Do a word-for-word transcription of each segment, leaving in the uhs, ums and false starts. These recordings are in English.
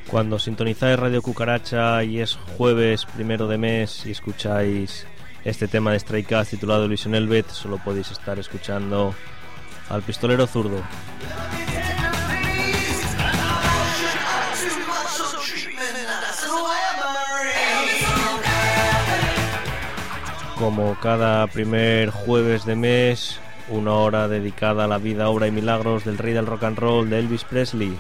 Cuando sintonizáis Radio Cucaracha y es jueves primero de mes y escucháis este tema de Stray Cats titulado Illusion Velvet, solo podéis estar escuchando al Pistolero Zurdo. Como cada primer jueves de mes, una hora dedicada a la vida, obra y milagros del rey del rock and roll, de Elvis Presley.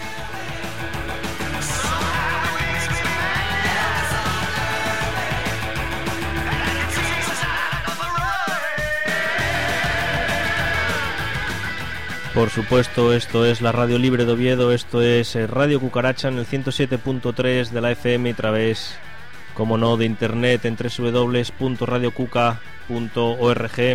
Por supuesto, esto es la Radio Libre de Oviedo, esto es Radio Cucaracha en el ciento siete punto tres de la F M y a través, como no, de internet en doble u doble u doble u punto radio cuca punto org.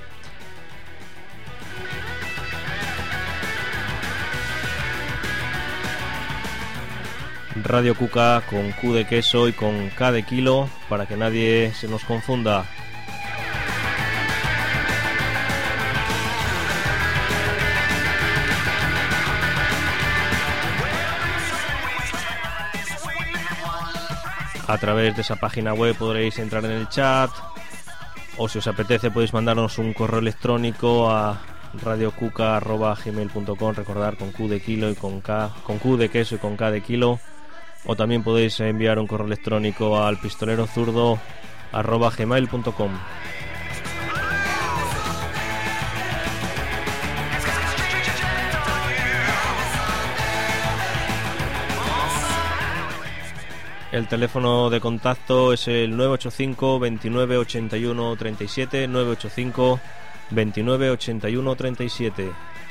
Radio Cuca con Q de queso y con K de kilo, para que nadie se nos confunda. A través de esa página web podréis entrar en el chat, o si os apetece podéis mandarnos un correo electrónico a radiocuca arroba gmail punto com, recordar con Q de kilo y con K, con Q de queso y con K de kilo, o también podéis enviar un correo electrónico al pistolerozurdo arroba gmail punto com. El teléfono de contacto es el nueve ocho cinco, veintinueve, ochenta y uno, treinta y siete, nueve ocho cinco, veintinueve, ochenta y uno, treinta y siete.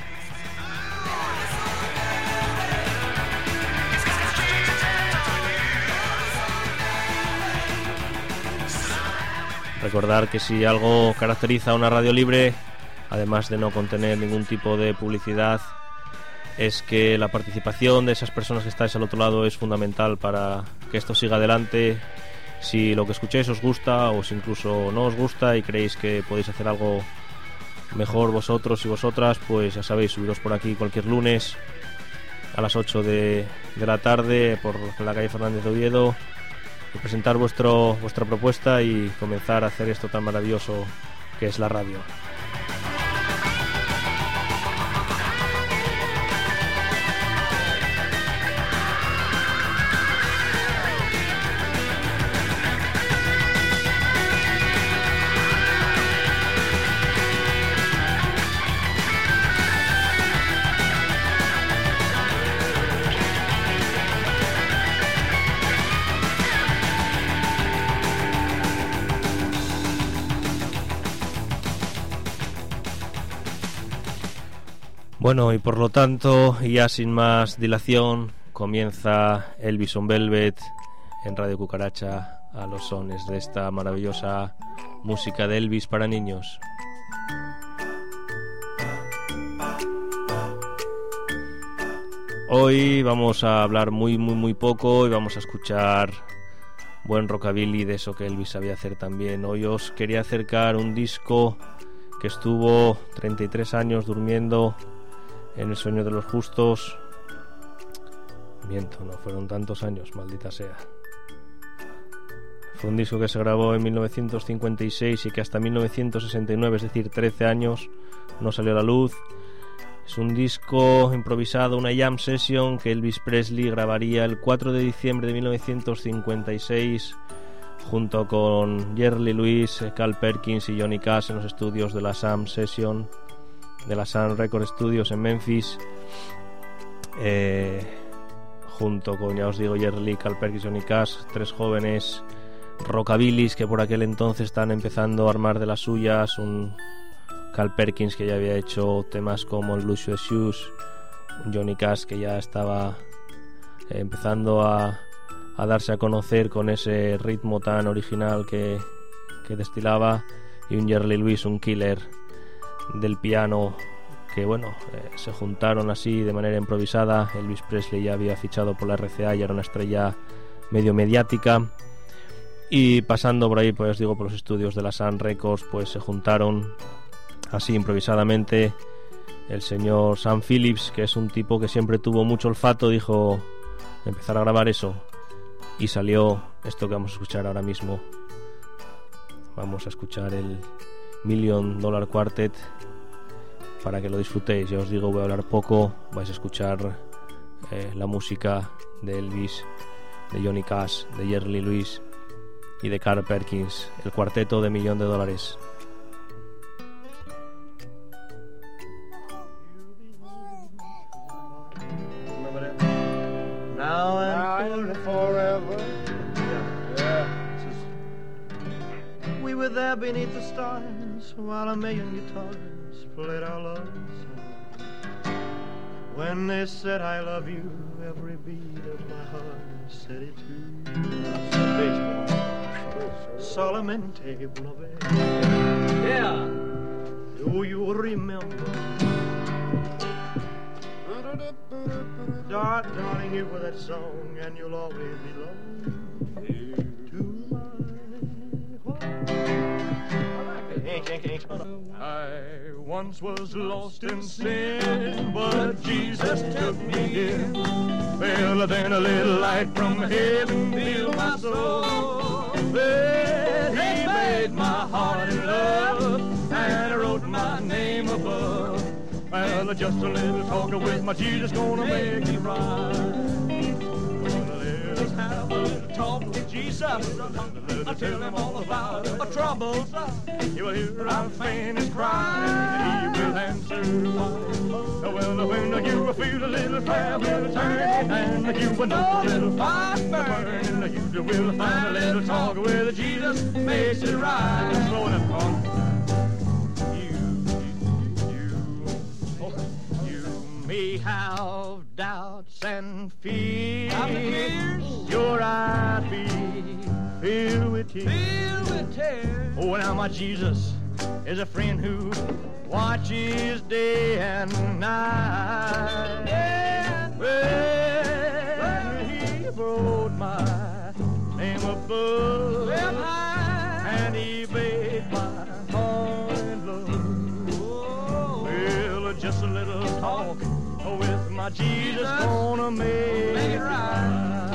Recordar que si algo caracteriza a una radio libre, además de no contener ningún tipo de publicidad, es que la participación de esas personas que estáis al otro lado es fundamental para que esto siga adelante. Si lo que escuchéis os gusta, o si incluso no os gusta y creéis que podéis hacer algo mejor vosotros y vosotras, pues ya sabéis, subiros por aquí cualquier lunes a las ocho de, de la tarde por la calle Fernández de Oviedo y presentar vuestro, vuestra propuesta y comenzar a hacer esto tan maravilloso que es la radio. Bueno, y por lo tanto, ya sin más dilación, comienza Illusion Velvet en Radio Cucaracha a los sones de esta maravillosa música de Elvis para niños. Hoy vamos a hablar muy, muy, muy poco y vamos a escuchar buen rockabilly, de eso que Elvis sabía hacer también. Hoy os quería acercar un disco que estuvo treinta y tres años durmiendo en el sueño de los justos. Miento, no fueron tantos años, maldita sea. Fue un disco que se grabó en mil novecientos cincuenta y seis y que hasta mil novecientos sesenta y nueve, es decir, trece años, no salió a la luz. Es un disco improvisado, una jam session que Elvis Presley grabaría el cuatro de diciembre de mil novecientos cincuenta y seis junto con Jerry Lee Lewis, Carl Perkins y Johnny Cash en los estudios de la Sam Session, de la Sun Record Studios en Memphis, eh, junto con, ya os digo, Jerry Lee, Carl Perkins y Johnny Cash, tres jóvenes rockabillys que por aquel entonces están empezando a armar de las suyas. Un Carl Perkins que ya había hecho temas como el Blue Suede Shoes, un Johnny Cash que ya estaba eh, empezando a, a darse a conocer con ese ritmo tan original que, que destilaba, y un Jerry Lee Lewis, un killer del piano, que bueno, eh, se juntaron así de manera improvisada. Elvis Presley ya había fichado por la R C A y era una estrella medio mediática, y pasando por ahí, pues os digo, por los estudios de la Sun Records, pues se juntaron así improvisadamente el señor Sam Phillips, que es un tipo que siempre tuvo mucho olfato. Dijo empezar a grabar eso y salió esto que vamos a escuchar ahora mismo. Vamos a escuchar el Million Dollar Quartet para que lo disfrutéis. Ya os digo, voy a hablar poco, vais a escuchar eh, la música de Elvis, de Johnny Cash, de Jerry Lee Lewis y de Carl Perkins, el cuarteto de Millón de Dólares. Now and forever. Yeah. We were there beneath the stars while a million guitars played our love song. When they said I love you, every beat of my heart said it too. Solamente una vez. Yeah. Do you remember? Dar- darling, you were that song, and you'll always belong to my heart. I once was lost in sin, but Jesus took me in. Well, then a little light from heaven filled my soul. Well, he made my heart in love, and wrote my name above. Well, just a little talking with my Jesus gonna make it right. Let us have a little talk with Jesus. I'll tell him all about our troubles. He will hear our faintest cry. He will answer fine. Well, when you will feel a little fire will turn, and you will know a little fire burning, you will find a little talk with Jesus makes it right. Slow it up, on. We have doubts and fears. Your eyes be filled with tears. Filled with tears. Oh, now my Jesus is a friend who watches day and night. Yeah. Well, he wrote my name above, and he made my heart in love. Oh. Well, just a little talk with my Jesus gonna make it right.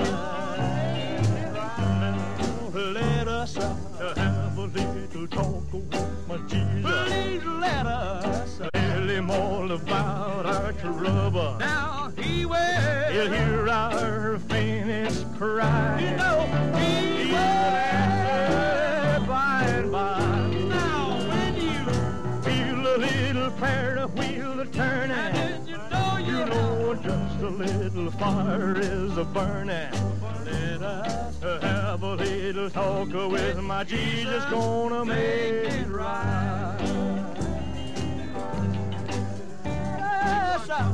Let us have a little talk with my Jesus. Please let us tell him all about our trouble. Now he will. He'll hear our faintest cry. You know he, he will answer by and by. Now when you feel a little prayer wheel turning, you know just a little fire is a burning. Let us have a little talk with my Jesus gonna make it right. Yes, yeah.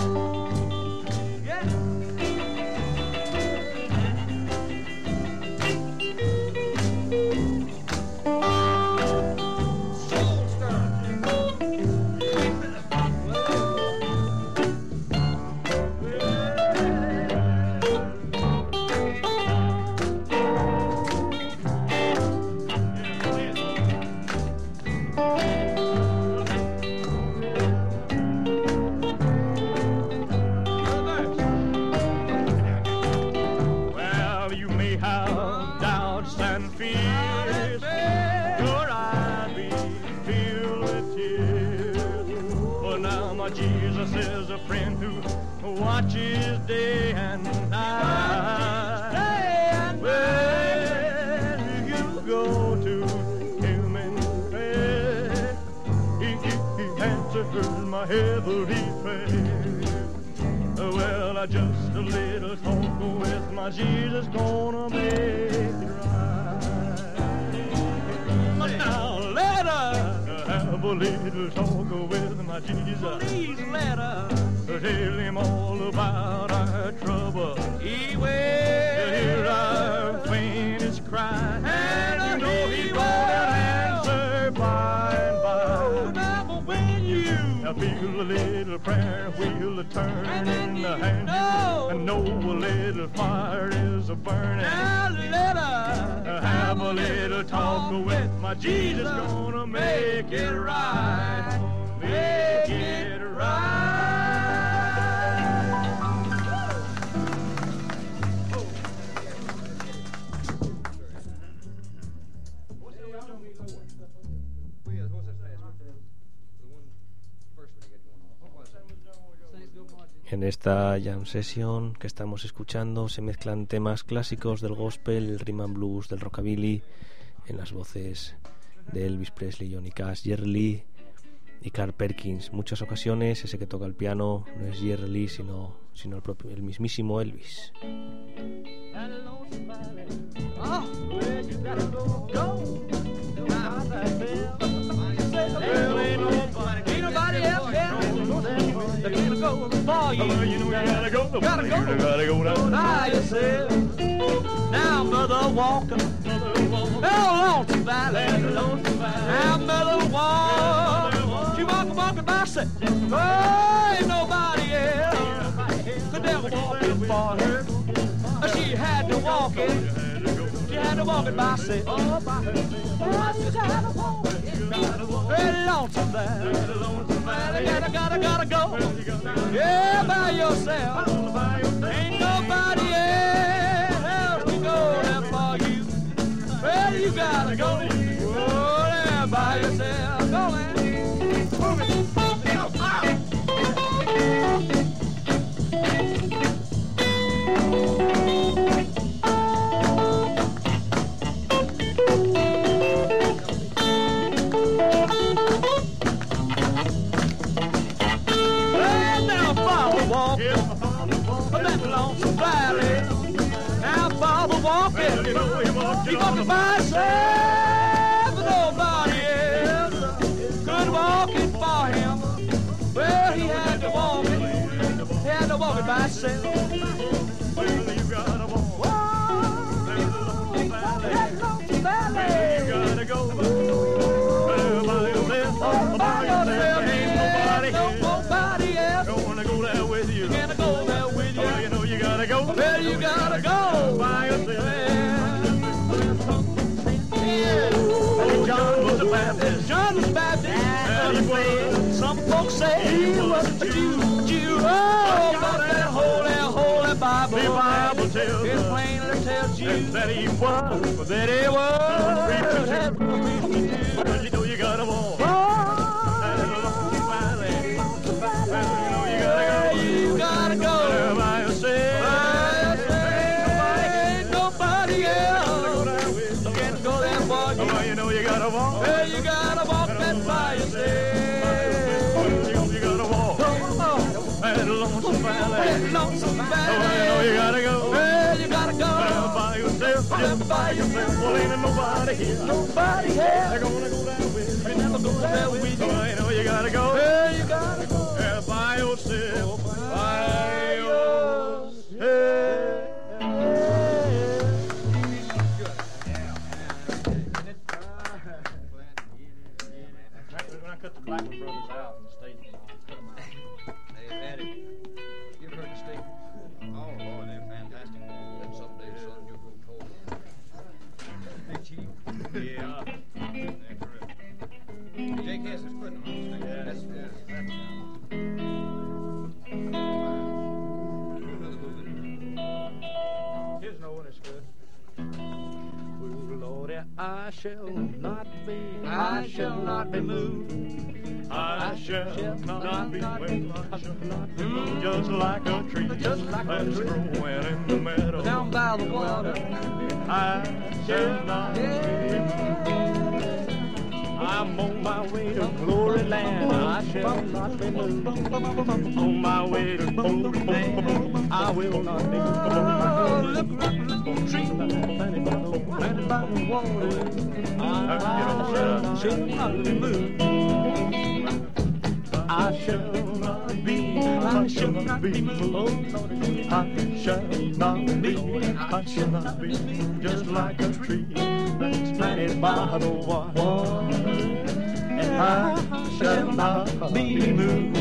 Watches day and night. Day and night. When you go to him in prayer, he, he answers my heavenly prayer. Well, I just a little talk with my Jesus gonna make it right. Now let us have a little talk with my Jesus. Please let us tell him all about our trouble. He will hear our faintest cry, and you know he will answer by and by. Now when you feel a little prayer wheel turn in the hand, and know a little fire is a burning. Now let us have a little talk with my Jesus gonna make it right. Make it right. En esta jam session que estamos escuchando se mezclan temas clásicos del gospel, el rhythm and blues, del rockabilly, en las voces de Elvis Presley, Johnny Cash, Jerry Lee y Carl Perkins. Muchas ocasiones ese que toca el piano no es Jerry Lee, sino, sino el propio, el mismísimo Elvis. For you, you know you gotta go, gotta go, you gotta go down by yourself. Now, Mother Walker, oh, Lonesome Valley, now Mother Walker, she walk, walking by herself. Oh, ain't nobody else could ever walk it for her. She had to walk it, she had to walk it by herself. Oh, she gotta walk it, hey, Lonesome Valley, gotta, gotta, gotta go. Yeah, by yourself. Ain't nobody else can go there for you. Well, you gotta go. Oh, there by yourself. Go in. Move it. He walking by himself, nobody else could walk it for him. Well, he had to walk it, he had to walk it by himself. Well, you gotta walk. Whoa, that Lonesome Valley. You gotta go. Well, by yourself, oh, by yourself. Ain't nobody, no, nobody else. Don't wanna go there with you. Can't go there with you. Oh, you know you gotta go. Well, you gotta go by yourself. John was a Baptist. John was Baptist. And he was. Some folks say he was a Jew. Jew. Oh, but that holy, holy Bible. The Bible tells us. It plainly tells you that he was. That he was. Well, you know you gotta walk. And a long valley. Well, you know you gotta go. You gotta go by yourself. Ain't nobody else can go there for you. Well, you know you gotta walk. Well, you gotta walk that by yourself. You, you gotta walk. And Lonesome Valley. And Lonesome Valley. Well, you know you gotta go. Well, you gotta go. Well, by yourself. Just by yourself. Well, ain't nobody here. Nobody here. They're gonna go there with you. They never go there with you. Well, you know you gotta go. Well, you gotta go. Well, by yourself. By yourself. Cut the Blackman brothers out and the state. Cut them out. They had it. You've heard the state. Oh, boy, they're fantastic. Then someday, son, you'll grow cold. Big chief. Yeah. That's correct. Jake Hess is putting them on the state. Yes, yes. Here's no one that's good. Lord, I shall not be, I shall not be moved. I shall not be moved. I shall not be moved. Just like a tree, just like a tree growing in the meadow, down by the water. I shall not be moved. I'm on my way to glory land. I shall not be moved. On my way to glory land. I will not be moved. Look, look, look, tree planted by the planted by the water. I shall not be moved. I shall not be, I shall not be moved. I shall not be, I shall not be just like a tree that's planted by the water. And I shall not be moved.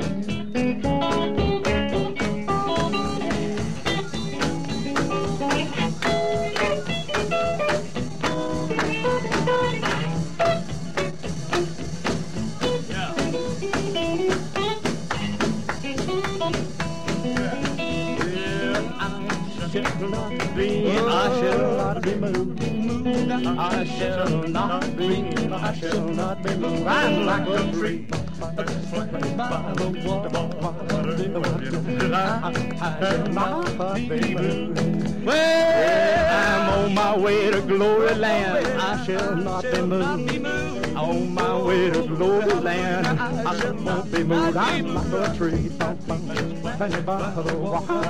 I shall not be moved. I shall not be, I shall not be moved. I'm like a tree by the water, I shall not be moved. Well, I'm on my way to glory land, I shall not be moved. On my way to glory land, I shall not be moved. I'm like a tree by the water,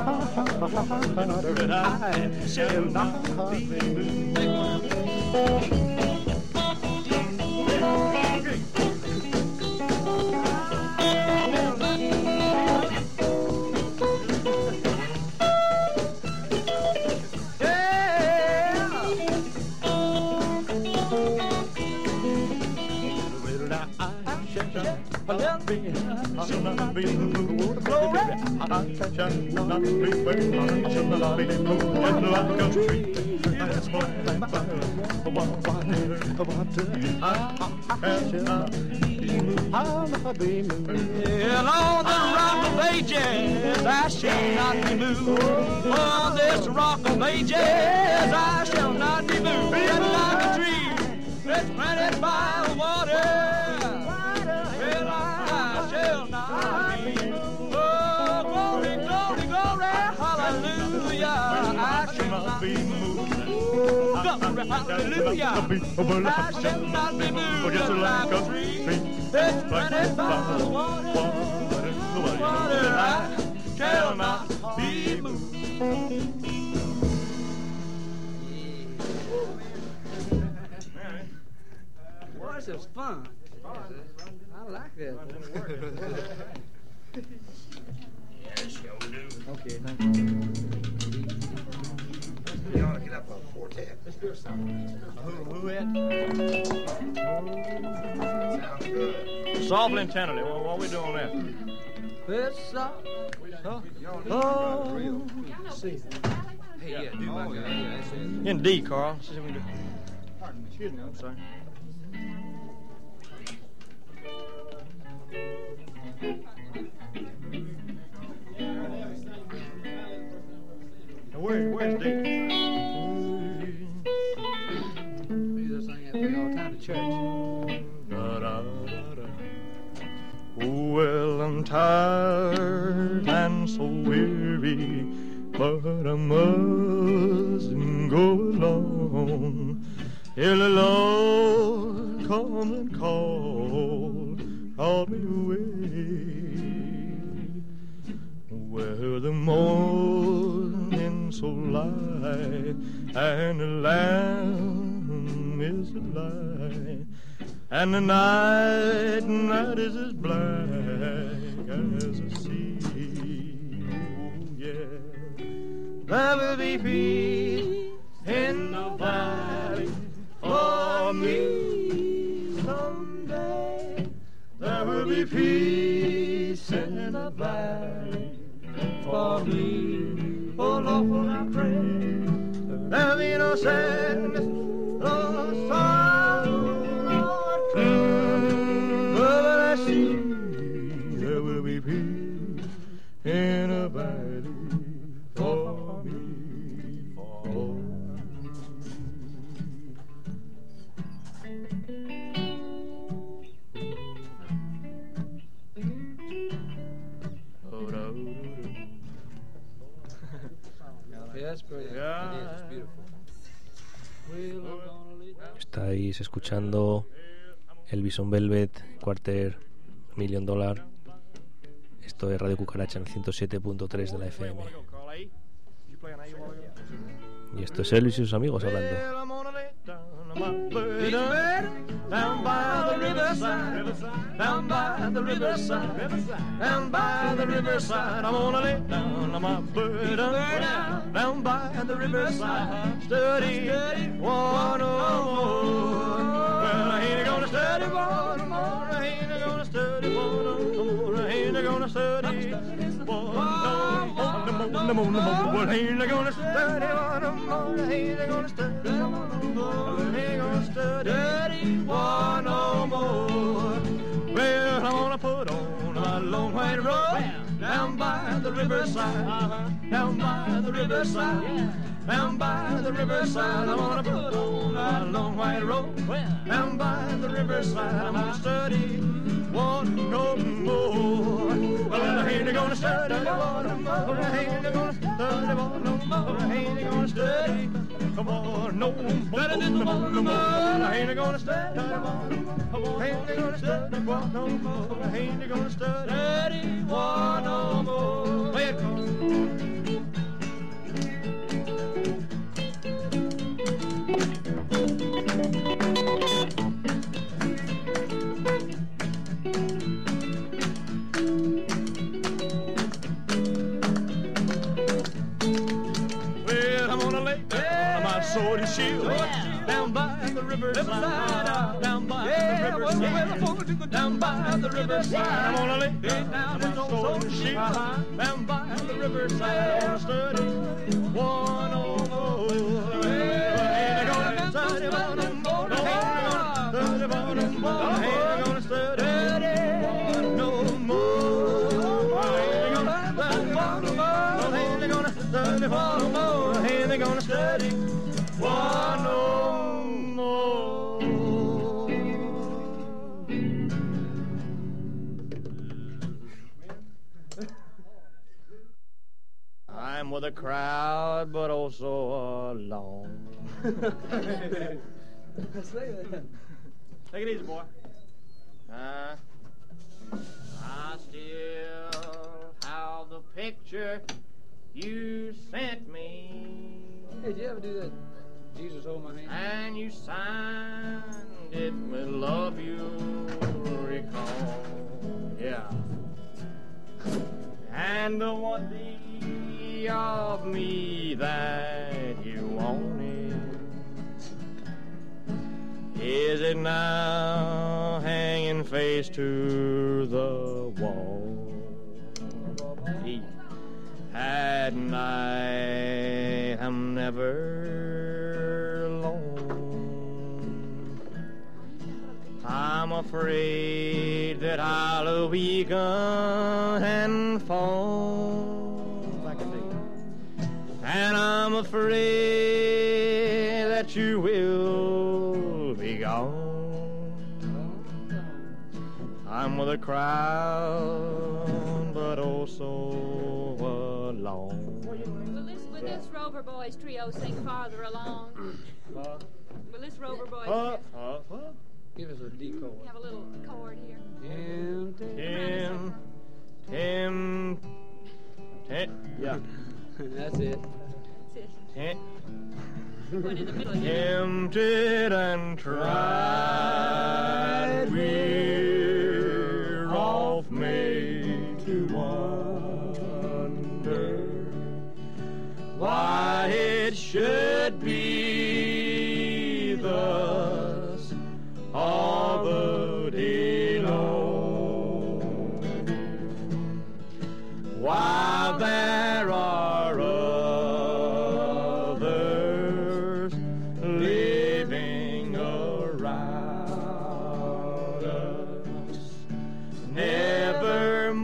I shall not be moved. I shall not be moved. Glory, I shall not be moved. I shall not be moved. Just like a tree. That's what I'm about. I shall not be moved. I'll not be moved. Yeah, on the rock of ages, I shall not be moved. On this rock of ages, I shall not be moved. Just like a tree that's planted by the water. I shall not be moved. Hallelujah. I shall not be moved. Just like a tree that's planted by the water. I shall not be moved. Boy, this is fun. I like that. Yes, sure do. Okay, thank you. You ought to get up on quartet. Let's do something. Who, who it? Sounds good. Softly and tenderly. What, what are we doing there? It's uh, Huh? oh, see. Hey, yeah, do my guy. Yeah, that's it. In D, Carl. See if we can do. Pardon me. Excuse me. I'm sorry. Now, where, where's D? We do this thing after we all the time to church. Da, da, da, da. Oh, well, I'm tired and so weary, but I mustn't go along. Till the Lord come and call, call me away. Where the morning so light and the lamb is a light, and the night, night is as black as the sea. Oh, yeah. There will be peace in the valley for me someday. There will be peace in the valley for me. Oh, Lord, I pray there'll be no sadness, no sorrow. But I see there will be peace in a valley for me, for me. Yeah, that's pretty. Yeah. It is. It's beautiful. Well, I'm gonna leave. Estáis escuchando el Bison Velvet Quarter Million Dollar. Esto es Radio Cucaracha en el ciento siete punto tres de la F M. Y esto es Elvis y sus amigos hablando. Down by the riverside, down by the riverside, down by the riverside, I'm gonna lay down on my burden. Down by the riverside, study one more. Well, I ain't gonna study one more. I ain't gonna study one more. I ain't gonna study one more. No more, no more, no more. Well, I ain't gonna study one more. I ain't gonna study one more. I ain't gonna study one no more. Well, I wanna put on my long white robe down by the riverside, down by the riverside, down by the riverside. I wanna put on my long white robe down by the riverside. I'm gonna study want no more. Well, I ain't gonna study one no more. I ain't gonna study one no more. I ain't gonna study one no more. I ain't gonna study one no more. I ain't gonna study one no more. I ain't gonna study one no more. Play it, Cole. Sword and shield, yeah. Down by the riverside, down by yeah, the riverside, down by the riverside. I'm gonna lay down my sword and shield, uh-huh. Down by the riverside, on a sturdy one on the ain't gonna study one no more. Ain't gonna study one no more. Ain't gonna study one no more. Ain't gonna study one no more. Ain't gonna study one no more. Ain't gonna study one no more. I'm with a crowd, but also alone. Take it easy, boy. Uh, I still have the picture you sent me. Hey, did you ever do that? Jesus hold my hand. And you signed it with love you recall. Yeah. And the one day of me that you wanted, is it now hanging face to the wall? He at night I'm never alone. I'm afraid that I'll weaken and fall, and I'm afraid that you will be gone. I'm with a crowd, but also alone. Will this, will this Rover Boys trio sing farther along? Uh, Will this Rover Boys Uh, trio uh, uh. give us a D chord. have a little chord here? Tim, Tim, Tim, Tim, yeah. That's it. That's it. Tim, Going in the middle here. tempted and tried, we're off made to wonder why it should be thus all the day long, while there are others living around us, never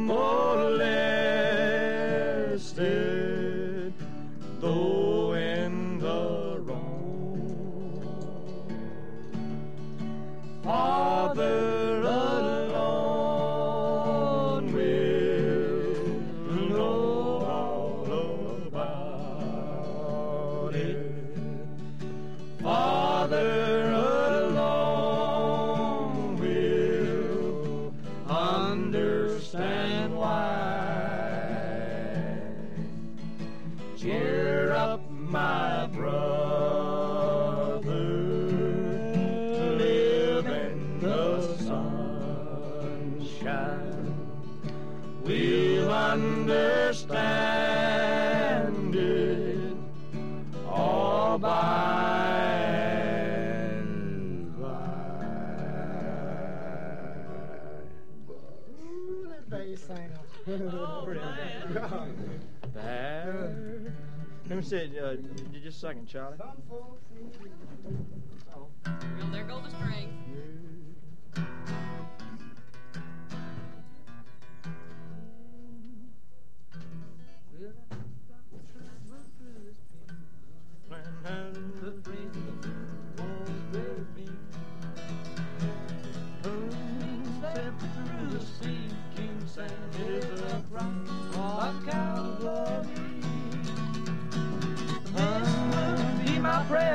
molested, though in the wrong. Father alone will know all about it. Father alone will understand why. Cheer up, my brother, live in the sunshine. We'll understand it all by and by. Ooh, that bass singer. Oh, man. There. Let me see it. Uh, just a second, Charlie. Well, there go the strings.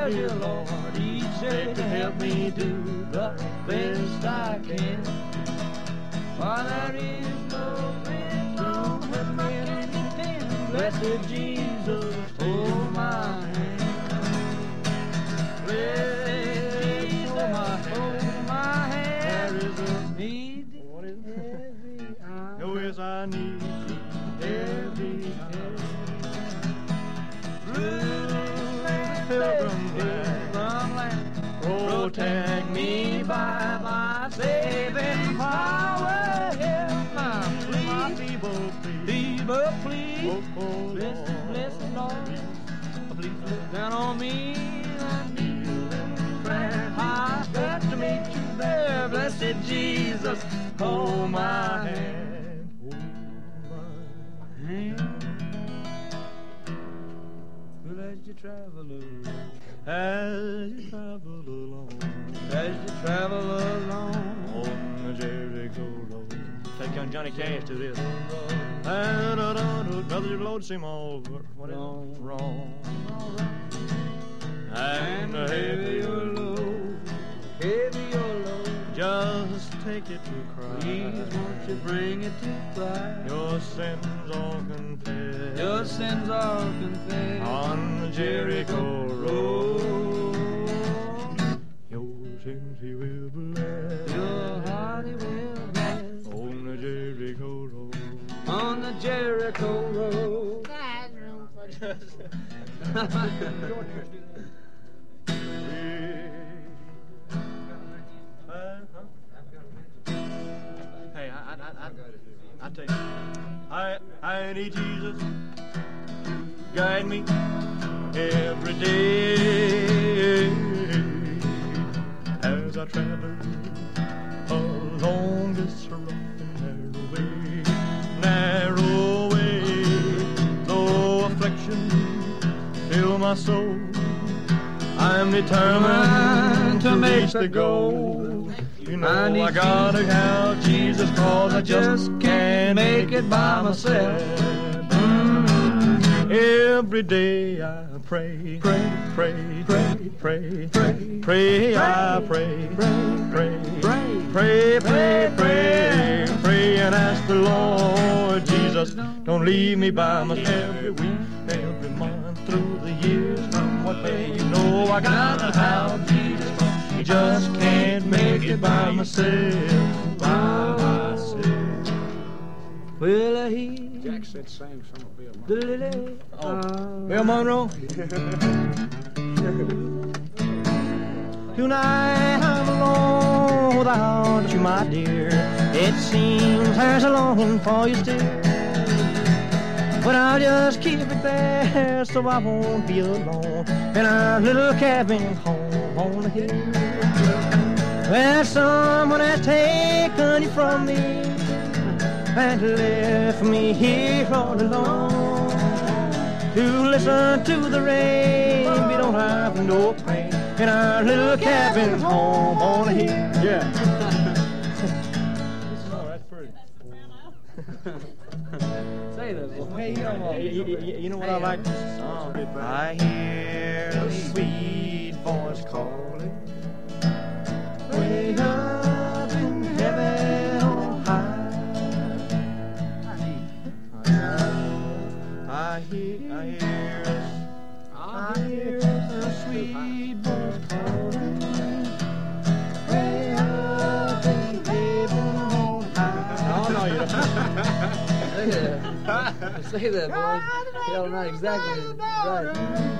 dear Lord, each day to help me do the best I can. For there is no friend on earth can contend. Blessed Jesus, hold my hand. Blessed Jesus, hold my, hold my hand. There is a need. What is it? Oh, yes, I need every day. Blue pilgrim land, protect me by thy saving power. Help my plea, my feeble plea, feeble plea. Oh, oh, blessed, blessed Lord, please look down on me. I kneel in prayer. I've got to meet you there, blessed Jesus. Hold my hand, hold my hand. Well, as you travel along, as you travel along, as you travel along on the Jericho road. Take young Johnny Cash to this. Brother, your load seem all what is wrong, wrong. And heavy your load, heavy your load. Just take it to Christ. Please won't you bring it to Christ? Your sins all confessed. Your sins all confessed on the Jericho road. Your sins he will bless. Your heart he will bless on the Jericho road. On the Jericho road. Hey, I, I, I, I, I tell you, I, I need Jesus to guide me every day as I travel along this rough and narrow way, narrow way. Though affliction fill my soul, I'm determined to make the goal. You know I, I gotta have Jesus, cause I just can't make it by myself. Mm-hmm. Every day I pray, pray, pray, pray, pray, pray, pray, I pray, pray, pray, pray, pray, pray, pray, and ask the Lord Jesus, don't leave me by myself. Every week, every month, through the years, from what day you know I gotta have Jesus. I just can't make it by myself, by myself. Well, I hear Jack said same song of Bill the Monroe. lily. Oh, Bill Monroe. Tonight I'm alone without you, my dear. It seems there's a longing for you still. But I'll just keep it there so I won't be alone in our little cabin home on the hill. Where someone has taken you from me and left me here all alone to listen to the rain. We don't have no pain in our little cabin home on the hill. Yeah. Oh, that's pretty. Say that, boy. Hey, you know, you, you, you know what I like this song? I hear a sweet voice calling way up in heaven on high. I hear, I hear, I hear a sweet voice calling way up in heaven on high. Oh no, you don't. Say that, boy. Hell, not exactly right.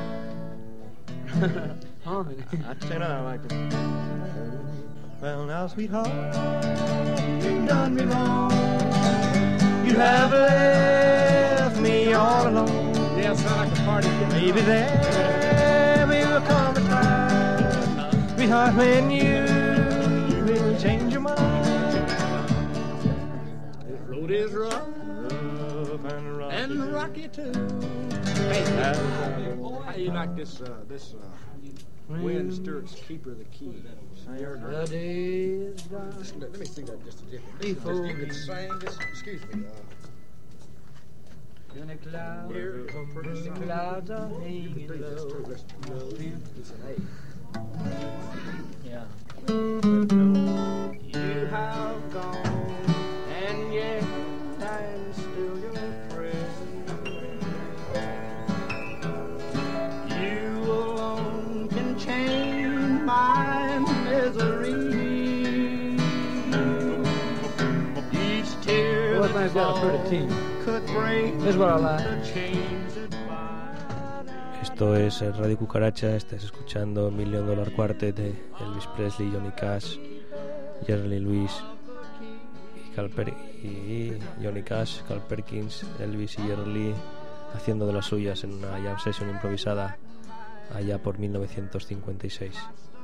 Harmony. I say that I like it. Well, now, sweetheart, you've done me wrong. You have left me all alone. Yeah, it sounds like a party. Maybe there will come a time, sweetheart, when you will change your mind. The road is rough and rocky, and rocky too. Hey, how you like this? Uh, this uh, Wynn Stewart's "Keeper of the Key." The days Just, let, let me see that just a different. Before Just, you can sing. Just excuse me. Uh, clouds, Here, pretty the soon. clouds are You can hanging do this low. too. Listen. It's an A. Yeah. You have gone, and yet I'm still your friend. You alone can change my misery. Each tear Well, I think it's got a pretty that team. falls could break This is what I like. the chains that bind. Esto es el Radio Cucaracha, estás escuchando Million Dollar Quartet de Elvis Presley, Johnny Cash, Jerry Lee Lewis y, Carl Per- y Johnny Cash, Carl Perkins, Elvis y Jerry Lee haciendo de las suyas en una jam session improvisada allá por mil novecientos cincuenta y seis.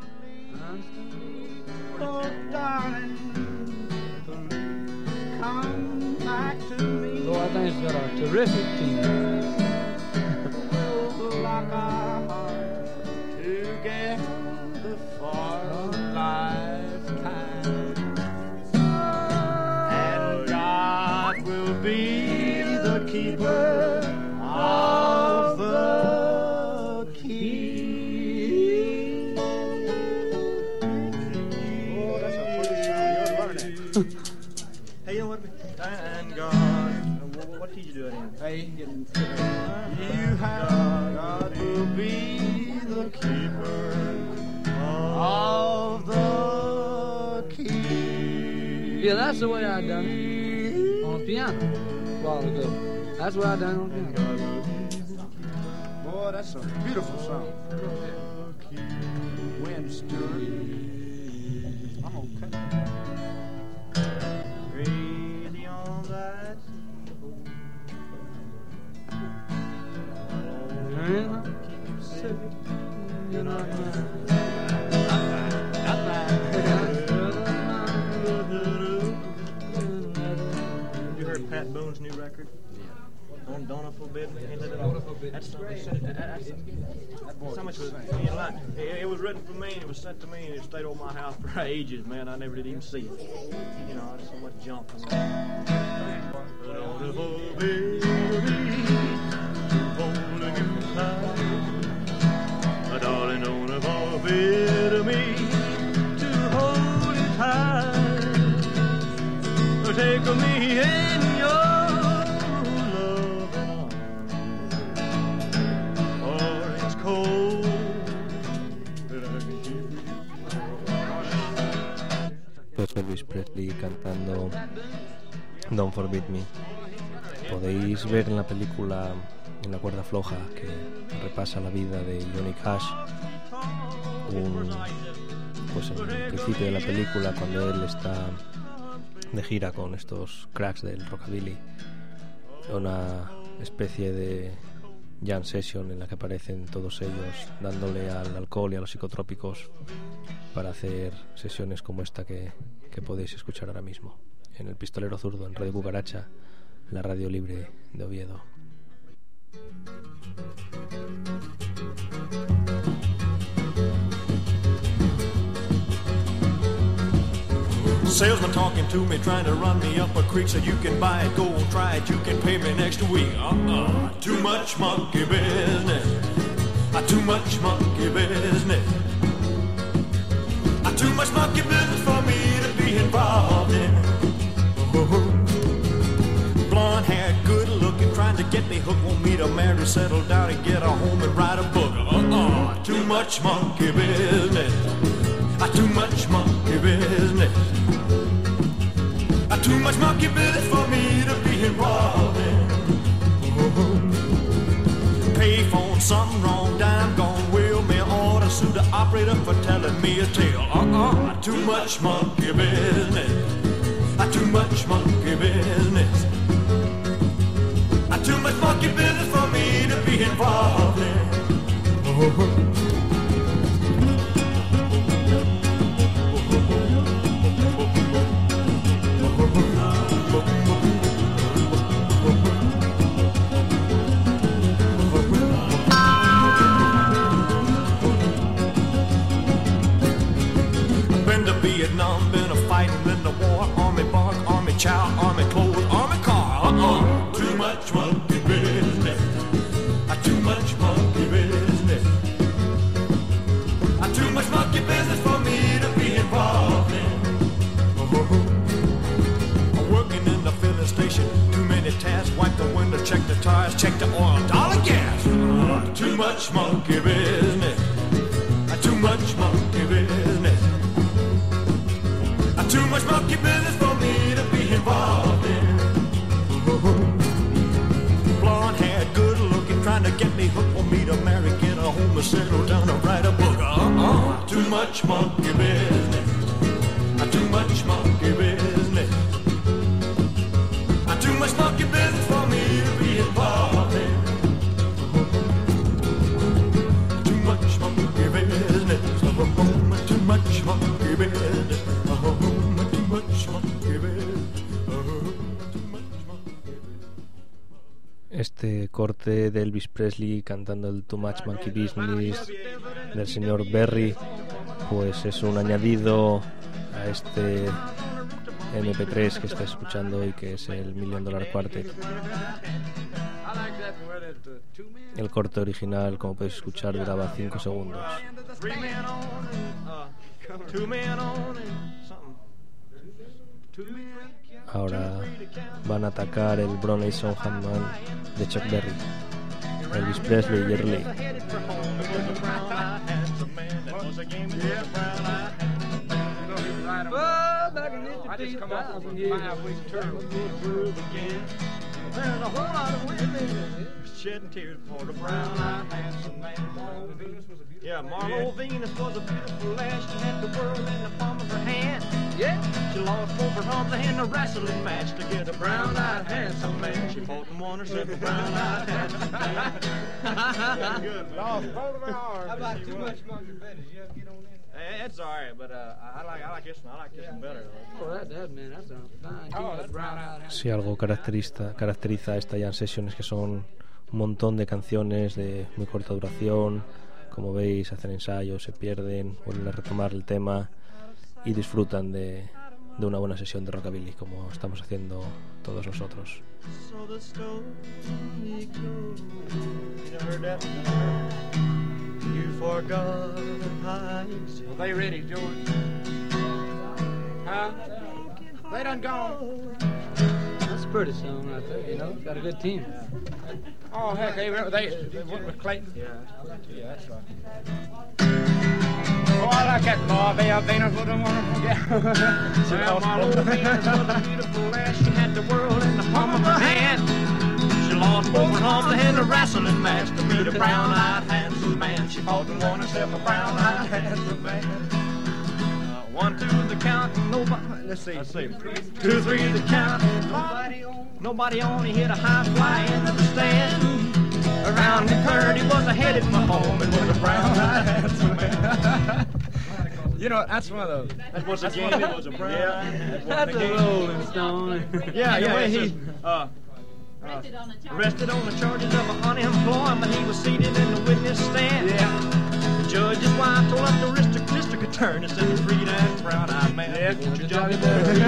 Oh, darling, come back to me. Oh, I think it's got a terrific team. We'll lock our hearts together for a lifetime, and God will be the keeper of the key. Oh, that's a pretty song. You'll learn it. Hey, you know what? And God. What key you do it in? Hey, getting. You have God will be the keeper of the key. Yeah, that's the way I done it on piano a while ago. That's the way I done it on piano. Boy, that's a beautiful song. Wind Stewart. I'm okay. Crazy on that. You know, You heard Pat Boone's new record? Yeah. On Donna Forbidden? That's great. That's how much was it? You know, it, it was written for me, and it was sent to me, and it stayed on my house for ages, man. I never did even see it. You know, there's so much junk in there. Donna Forbidden, holding you tight. Darling, don't forbid me to hold you tight. Take me in your loving arms, for it's cold that I can keep you. Pues Elvis Presley cantando Don't Forbid Me. Podéis ver en la película, en la cuerda floja, que repasa la vida de Johnny Cash, un, pues en el principio de la película, cuando él está de gira con estos cracks del rockabilly, una especie de jam session en la que aparecen todos ellos dándole al alcohol y a los psicotrópicos para hacer sesiones como esta que, que podéis escuchar ahora mismo en El Pistolero Zurdo, en Radio Cucaracha, la radio libre de Oviedo. Salesman talking to me, trying to run me up a creek so you can buy it, go and try it, you can pay me next week. Uh-uh, too much monkey business. Uh, too much monkey business. Uh, too much monkey business for me to be involved in. Uh-huh. Blonde hair, good looking, trying to get me hooked, want me to marry, settle down and get a home and write a book. Uh-uh, too much monkey business. Uh, too much monkey business. Uh, too much monkey business for me to be involved in. Uh-huh. Payphone, something wrong, dime gone, will me order, sue the operator for telling me a tale. Uh-uh, too much monkey business. Uh, too much monkey business. Uh, too much monkey business for me to be involved in. Uh-huh. Vietnam, been a fighting in the war, army bark, army chow, army clothes, army car. Uh-uh, too much monkey business. check the oil, dollar gas. Uh, too much monkey business. Uh, too much monkey business. Uh, too much monkey business for me to be involved in. Blonde hair, good looking, trying to get me hooked on me to marry, get a home and settle down and write a book. Uh-uh, too much monkey business. Uh, too much monkey business. Uh, too much monkey business for me to be involved in. Too much monkey business. Uh, too much monkey business. Uh, too much monkey business. Este corte de Elvis Presley cantando el Too Much Monkey Business del señor Berry, pues es un añadido a este eme pe tres que está escuchando hoy, que es el Million Dollar Quartet. El corte original, como podéis escuchar, duraba cinco segundos. Ahora van a atacar el Brony Soundman de Chuck Berry, Elvis Presley y Jerry Lee. I just come off of a five-week tour with Good Groove again. There's a whole lot of women shedding tears for the brown-eyed handsome man. Yeah, Marlo Venus was a beautiful lass. She had the world in the palm of her hand. Yeah, she lost both her arms in a wrestling match to get a brown-eyed handsome man. She fought and won herself a brown-eyed handsome man. Good, lost both of her arms. How about Too Much Monkey Business? You ever get on that? It's all right, but uh, I like I like this one. I like this one better. Oh, that, that man, that's a fine. Oh, that's brown-eyed. Si algo caracteriza, caracteriza a esta Jam Session es que son un montón de canciones de muy corta duración. Como veis, hacen ensayos, se pierden, vuelven a retomar el tema y disfrutan de, de una buena sesión de rockabilly, como estamos haciendo todos nosotros. You forgot Are they ready, George? Huh? They done gone. That's a pretty song right there, you know. Got a good team. Oh, heck, they, they, they went with Clayton? Yeah, yeah, that's right. Oh, I like that Marvell Venus with a wonderful gal. Well, Marlo Venus was a beautiful lass. She had the world in the palm of her hand. She lost both her arms and had a wrestling match to meet a brown-eyed handsome man. She fought and won herself a brown-eyed handsome man. Uh, one, two, the count, nobody. Let's see. Let's see. Two, three, the count. Nobody on. Nobody only hit a high fly into the stand. Around the third, he was headed for home and was a brown-eyed handsome man. You know, that's one of those. That was a game. It was a brown. Yeah, that's a Rolling Stone. Yeah, yeah. Way he uh, uh, arrested on the charges of unemployment. He was seated in the witness stand. Yeah. The judge's wife told up the district district attorney, said the freed and brown-eyed man. Yeah. Won't you Johnny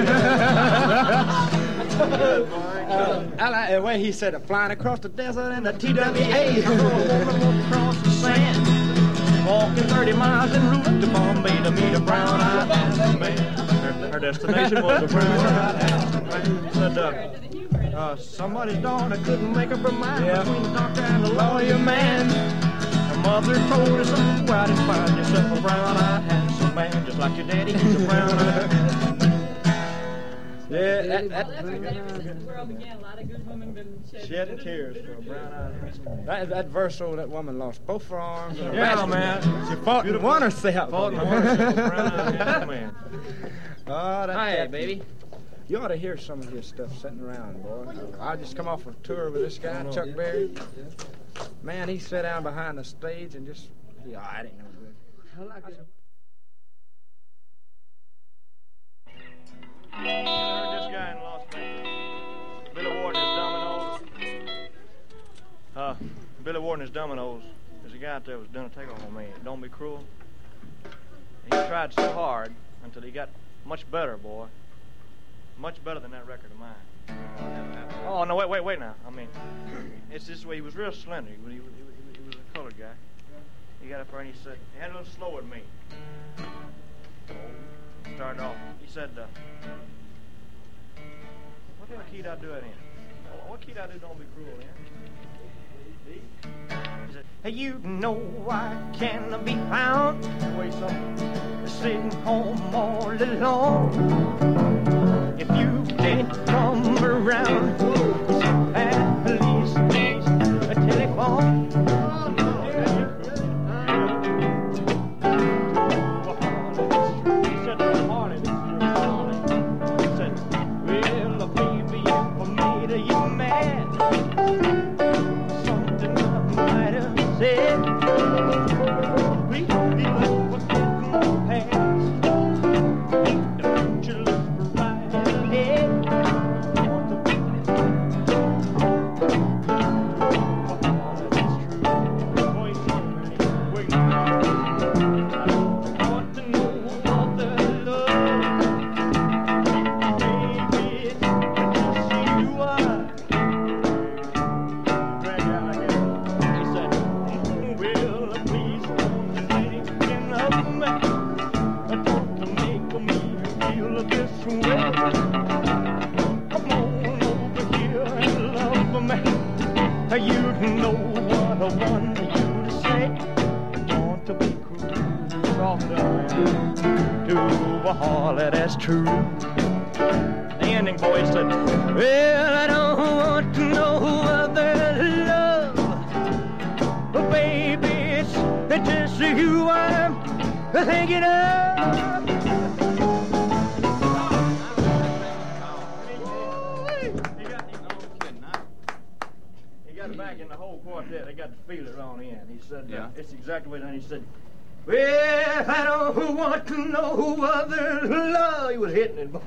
Uh, I like the way he said it, flying across the desert in the T W A. A woman walked across the sand, walking thirty miles en route to Bombay to meet a brown-eyed handsome man. Her, her destination was a brown-eyed handsome man. Said, uh, uh, somebody's daughter couldn't make up her mind yeah. between the doctor and the lawyer man. Her mother told her, son, go out and find yourself a brown-eyed handsome man, just like your daddy, he's a brown-eyed handsome man. Yeah, that, that, that, shedding tears for a brown-eyed. That, that verse, oh, that woman lost both her arms. And yeah, man. She fought and won herself. Fought and won herself, a brown-eyed man. Oh, that, Hi, that, baby. You ought to hear some of his stuff sitting around, boy. I just come off a tour with this guy, Chuck Berry. Man, he sat down behind the stage and just, yeah, I didn't know good. I like it. I heard this guy in Las Vegas. Billy Ward and his Dominoes. Uh, Billy Ward and his Dominoes. There's a guy out there that was doing a takeoff on me. Don't Be Cruel. He tried so hard until he got much better, boy. Much better than that record of mine. Oh, no, wait, wait, wait now. I mean, it's this way. He was real slender. He, he, he, he was a colored guy. He got up there and he said, he had a little slower than me. Started off. He said, uh, what kind of key did I do it in? What key did I do Don't Be Cruel in? You know I can be found sitting home all alone. If you can't come around, at least please a telephone. That's true. The ending voice said, well, I don't want to know other love, but baby, it's, it's just you I'm thinking of. He got it back in the whole quartet. They got to feel it on the end. He said, yeah. uh, it's exactly what he said. Well, I don't want to know other love. He was hitting it.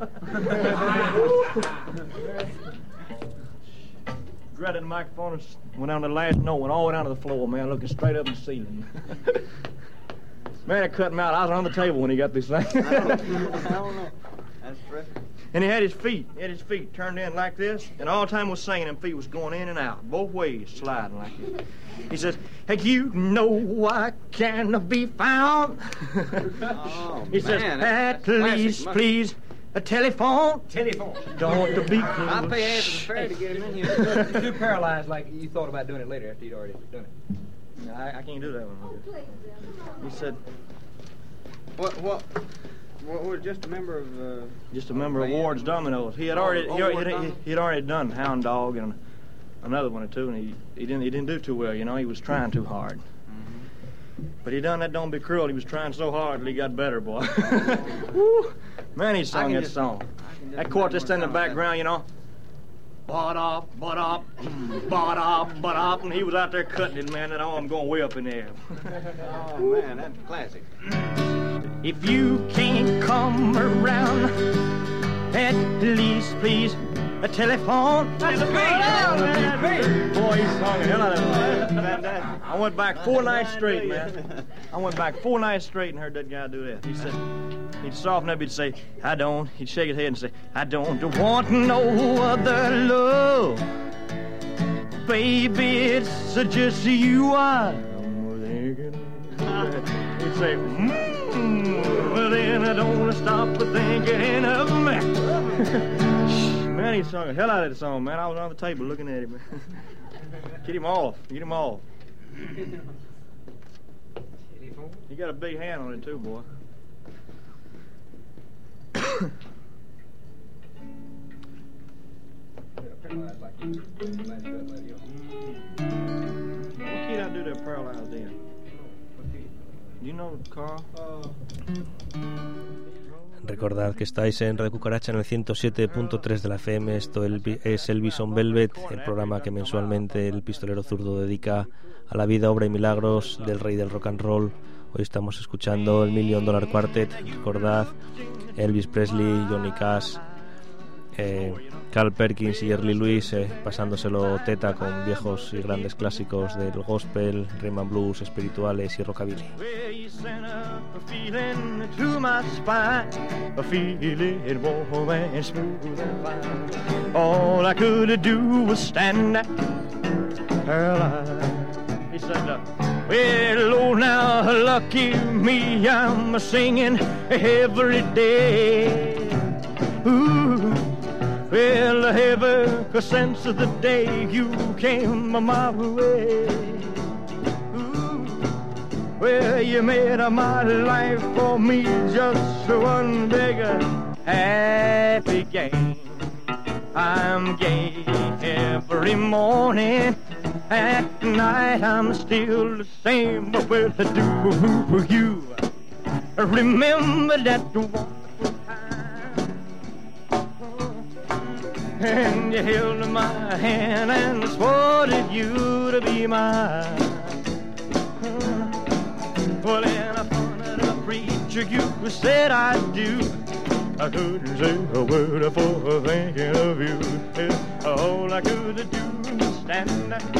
Grabbed the microphone and went down to the last note, went all the way down to the floor, man, looking straight up at the ceiling. Man, it cut him out. I was on the table when he got this thing. I don't know. I don't know. That's terrific. And he had his feet, he had his feet turned in like this, and all the time he was singing, them feet was going in and out, both ways, sliding like this. He says, hey, you know I can be found. Oh, he man, says, at least, please, a telephone. Telephone. Don't to be close. I'll pay half of the fare to get him in here. You're too paralyzed like you thought about doing it later after you'd already done it. No, I, I can't do that one. He said, what, what? Well, we're just a member of... Uh, just a member of Ward's Dominoes. He had already oh, oh, he, he, he had already done Hound Dog and another one or two, and he, he didn't he didn't do too well. You know, he was trying too hard. Mm-hmm. But he done that Don't Be Cruel. He was trying so hard that he got better, boy. Woo. Man, he sung that just, song. That quartet's in the background, you know. Bought off, bought off, bought off, bought off, and he was out there cutting it, man, and oh, I'm going way up in there. Oh, man, that's classic. If you can't come around, at least, please, a telephone. That's great. Boy, he sung the hell out of it. I went back four nights straight, man. I went back four nights straight and heard that guy do that. He said, he'd soften up, he'd say, I don't. He'd shake his head and say, I don't want no other love. Baby, it's just you I'm thinking. He'd say, mmm, well then I don't want to stop thinking of me. Man, he sung the hell out of that song, man. I was on the table looking at him. Get him off. Get him off. He got a big hand on it too, boy. What kid I do that paralyzed in? You know, Carl? Recordad que estáis en Radio Cucaracha en el ciento siete punto tres de la F M. Esto es el Bison Velvet, el programa que mensualmente el pistolero zurdo dedica a la vida, obra y milagros del rey del rock and roll. Hoy estamos escuchando el Million Dollar Quartet. Recordad, Elvis Presley, Johnny Cash, eh, Carl Perkins y Early Louis eh, pasándoselo teta con viejos y grandes clásicos del gospel, rhythm and blues, espirituales y rockabilly. All I could do was stand there. He said, uh, well, oh, now, lucky me, I'm singing every day. Ooh, well, ever since the day you came my way. Ooh, Well, you made my life for me just one big happy game. I'm gay every morning, at night I'm still the same. But well, I do for you remember that wonderful time, and you held my hand and swore that you to be mine. Well, in front of the preacher you said I do. I couldn't say a word for thinking of you. Yeah, all I could do was stand there.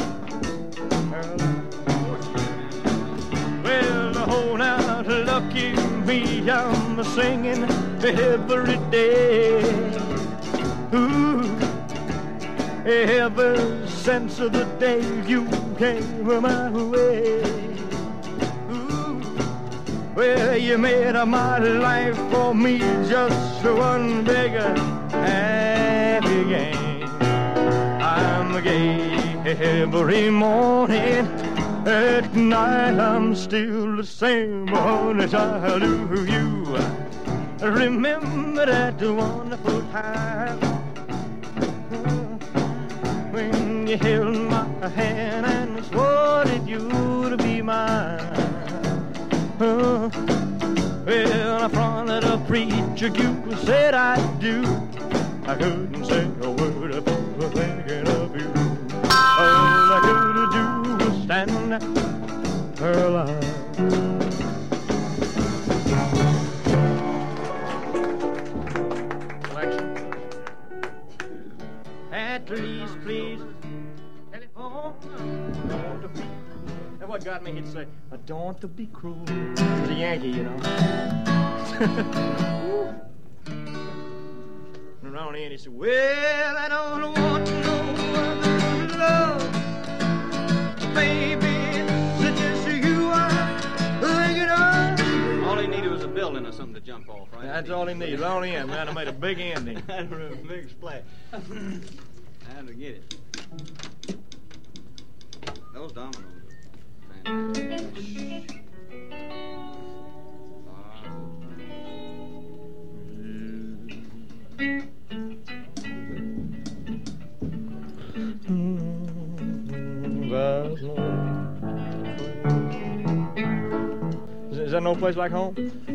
Well, hold out, lucky me, I'm singing every day. Ooh, ever since the day you came my way. Well, you made my life for me just one big happy game. I'm gay every morning, at night I'm still the same. Honey, child, do you remember that wonderful time when you held my hand and swore that you to be mine? Uh, well, in front of the preacher you said I do. I couldn't say a word for thinking of you. All I could do was stand there alive. At least, please, telephone. That's what got me. He'd say, I don't want to be cruel. He's a Yankee, you know. And around the end he said, well, I don't want no other love, baby, such as you are thinking of. All he needed was a building or something to jump off, right? That's all he needed. All he had, man. I made a big ending. A big splash. I had to get it. Those dominoes. Is that no place like home?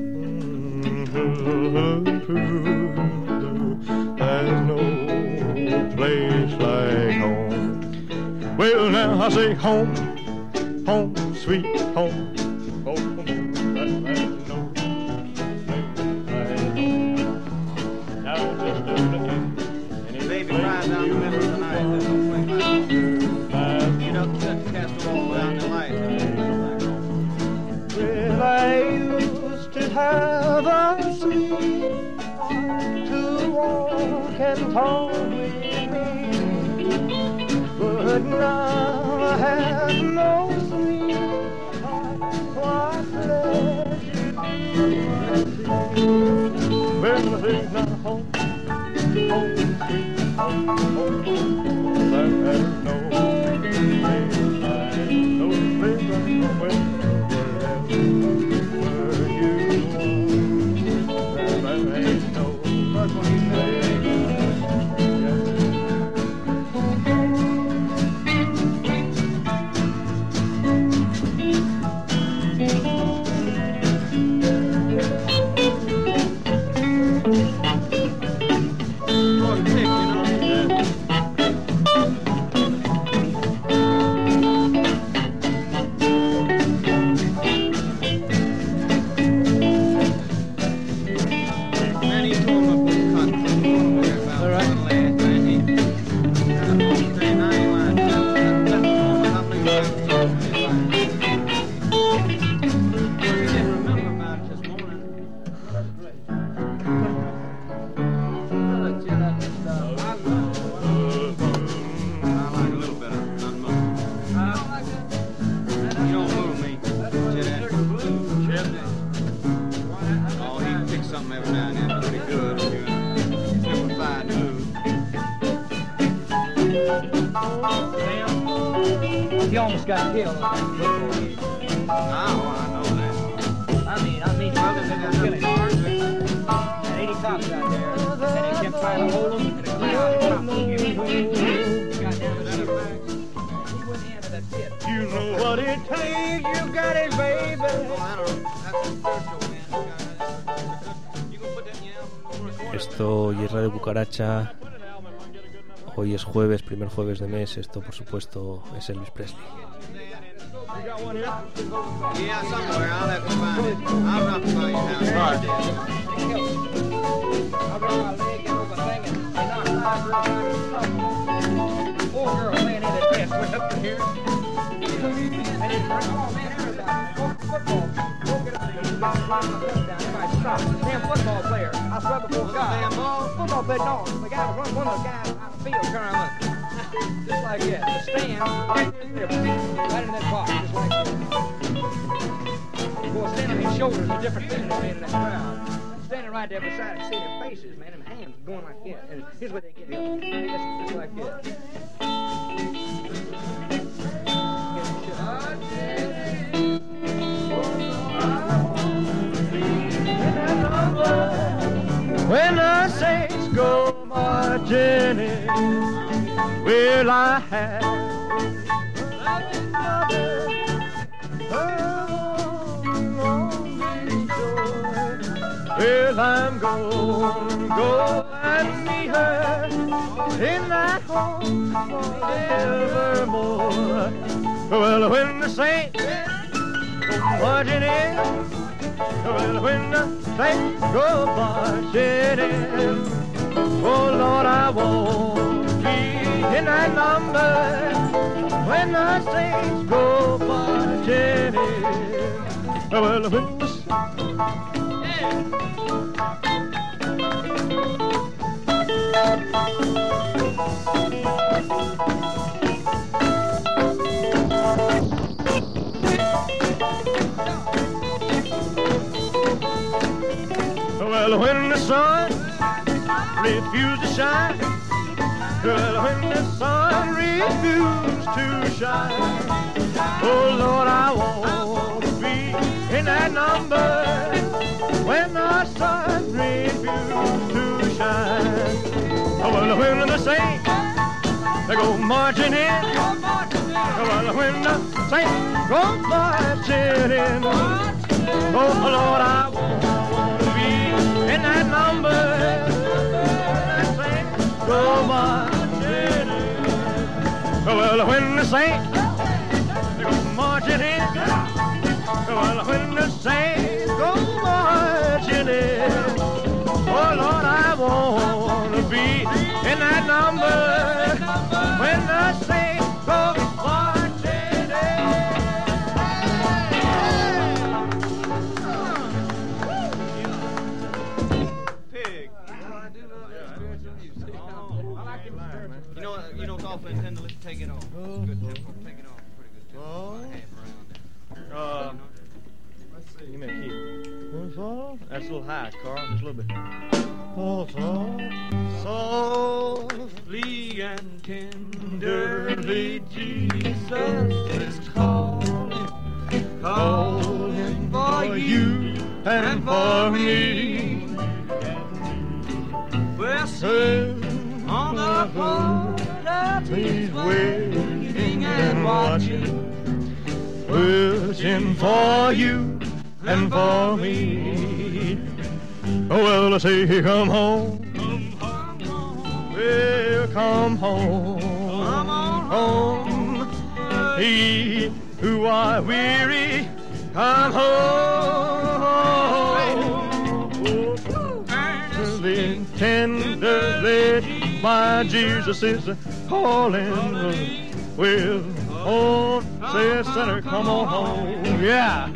There's no place like home. Well, now I say home. Home, sweet home. Oh, no. Now just and his baby cries down the middle of the night. There's no place like home. Get up, set the castle down the light. Well, I used to have a sweetheart to walk and talk with me, but now I have no. Well, there's not home, home, sweet home, home, home. There ain't no place like, no place like nowhere, wherever you are. There ain't no place like. He almost got killed. Oh, I know. I mean, I mean, I was in the village. Had eighty cops out there, and they kept trying to hold them, and the crowd stopped them. You got down to the back. He went into the pit. You know what it takes, you got it, baby. Oh, I don't know. That's spiritual, man. You gonna put that in your album? Esto y es Radio Cucaracha. Hoy es jueves, primer jueves de mes. Esto, por supuesto, es Elvis Presley. Yeah, somewhere. I'll have to find it. I'm not familiar now. I broke my leg and over thing, and they knocked five girls out of the club. Four girls laying in the chest went up to here. And it bring, oh man, everybody, football. Broke it up and he got a touchdown. Everybody stopped. Damn football player. I swear before God. Football player, no. The guy was running, one of the guys out of the field turned around. Just like that. The stand, right there, right in that box, just like that. Boy, standing on his shoulders, a different thing than in that crowd. Standing right there beside it, seeing their faces, man, and hands going like that. And here's what they get here. Just, just like that. When the saints go marching in, will I have loving mother, well, I'm gonna go and meet her in that home forevermore. Well, when the saints go marching in, well, when the saints go marching in, oh Lord, I won't be in that number when the saints go marching in. Well, when the Well, when the sun refused to shine, well, when the sun refused to shine, oh Lord, I want to be in that number when the sun refused to shine. Oh, well, when the saints they go marching in, well, when the saints go marching in, oh Lord, I want to be in that number when the saints go marching in. Well, when the saints they go marching in, well, when the saints go marching in, oh Lord, I want to be in that number when the saints go marching in. Pig. I do love spiritual music. I like it. You know, you know, golf intend to let you take it off. Good tempo. Take it off. Pretty good tempo. About half around there. Uh, let's see. Give me a key. That's a little high, Carl. Just a little bit. Oh, so softly and tenderly, Jesus is calling, calling for you and for me. We're sitting on the porch of His waiting and watching, wishing for you and for me. Oh, well, I say, come home. Well, come home. Home. He who are weary, come home. Earnestly, tenderly, my Jesus is calling. Well, oh, say, sinner, come on home. Yeah.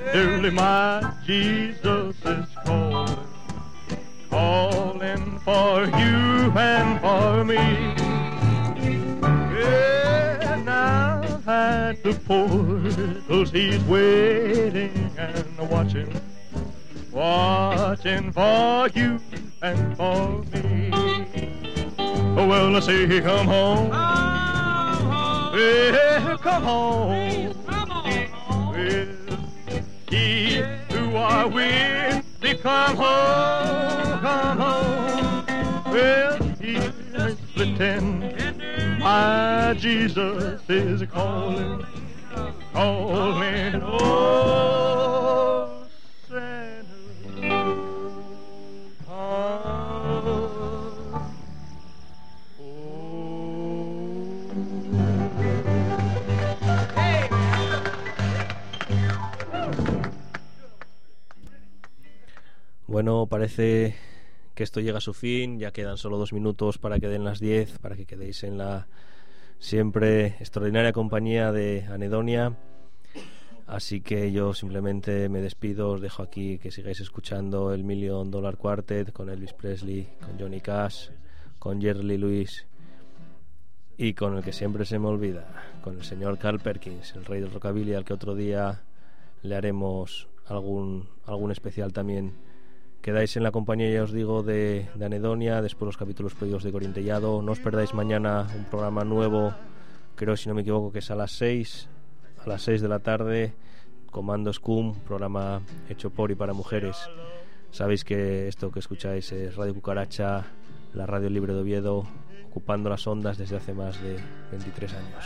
dearly, my Jesus is calling, calling for you and for me. Yeah, now at the portals he's waiting and watching, watching for you and for me. Oh, well, I say, come home. Yeah, come home. Well, ye who are weary, come home, come home. Well, here's the tender, my Jesus is calling, calling. Oh, Santa, Bueno, parece que esto llega a su fin. Ya quedan solo dos minutos para que den las diez, para que quedéis en la siempre extraordinaria compañía de Anedonia. Así que yo simplemente me despido, os dejo aquí que sigáis escuchando el Million Dollar Quartet con Elvis Presley, con Johnny Cash, con Jerry Lee Lewis y con el que siempre se me olvida, con el señor Carl Perkins, el rey del rockabilly, al que otro día le haremos algún, algún especial también. Quedáis en la compañía, ya os digo, de, de Anedonia, después los capítulos previos de Corintellado. No os perdáis mañana un programa nuevo, creo, si no me equivoco, que es a las seis, a las seis de la tarde, Comando Scum, programa hecho por y para mujeres. Sabéis que esto que escucháis es Radio Cucaracha, la radio libre de Oviedo, ocupando las ondas desde hace más de veintitrés años.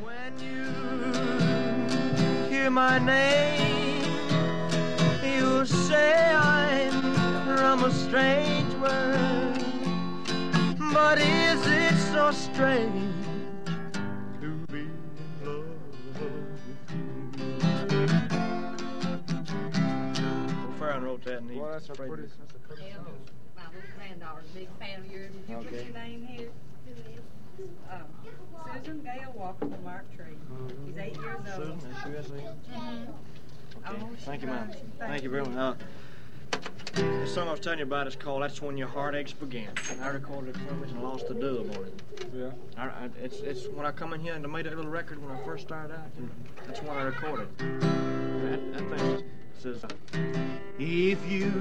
You say I'm from a strange world, but is it so strange to be in love with you? Well, Farron wrote that and he Well, that's a pretty, that's a pretty Yeah, song. my little granddaughter's a big fan of yours. Did you Okay. put your name here? Um, Susan Gale Walker from Mark Tree. He's eight years old. Susan, that's you, that's me. Mm-hmm. Okay. Oh, she Thank you, ma'am. does. Thank you very much. Uh, the song I was telling you about is called "That's When Your Heartaches Begin." I recorded it from it and lost the dub on it. Yeah. I, I, it's it's when I come in here and I made that little record when I first started out. That's when I recorded. That, that thing says, uh, If you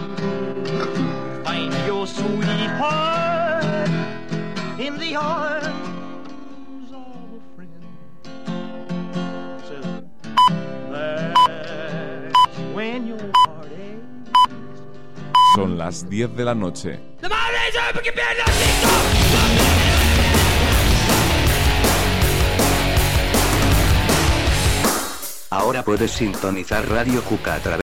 find your sweetheart in the arms of a friend, says that's when your heart aches. Son las diez de la noche. Ahora puedes sintonizar Radio Cuca a través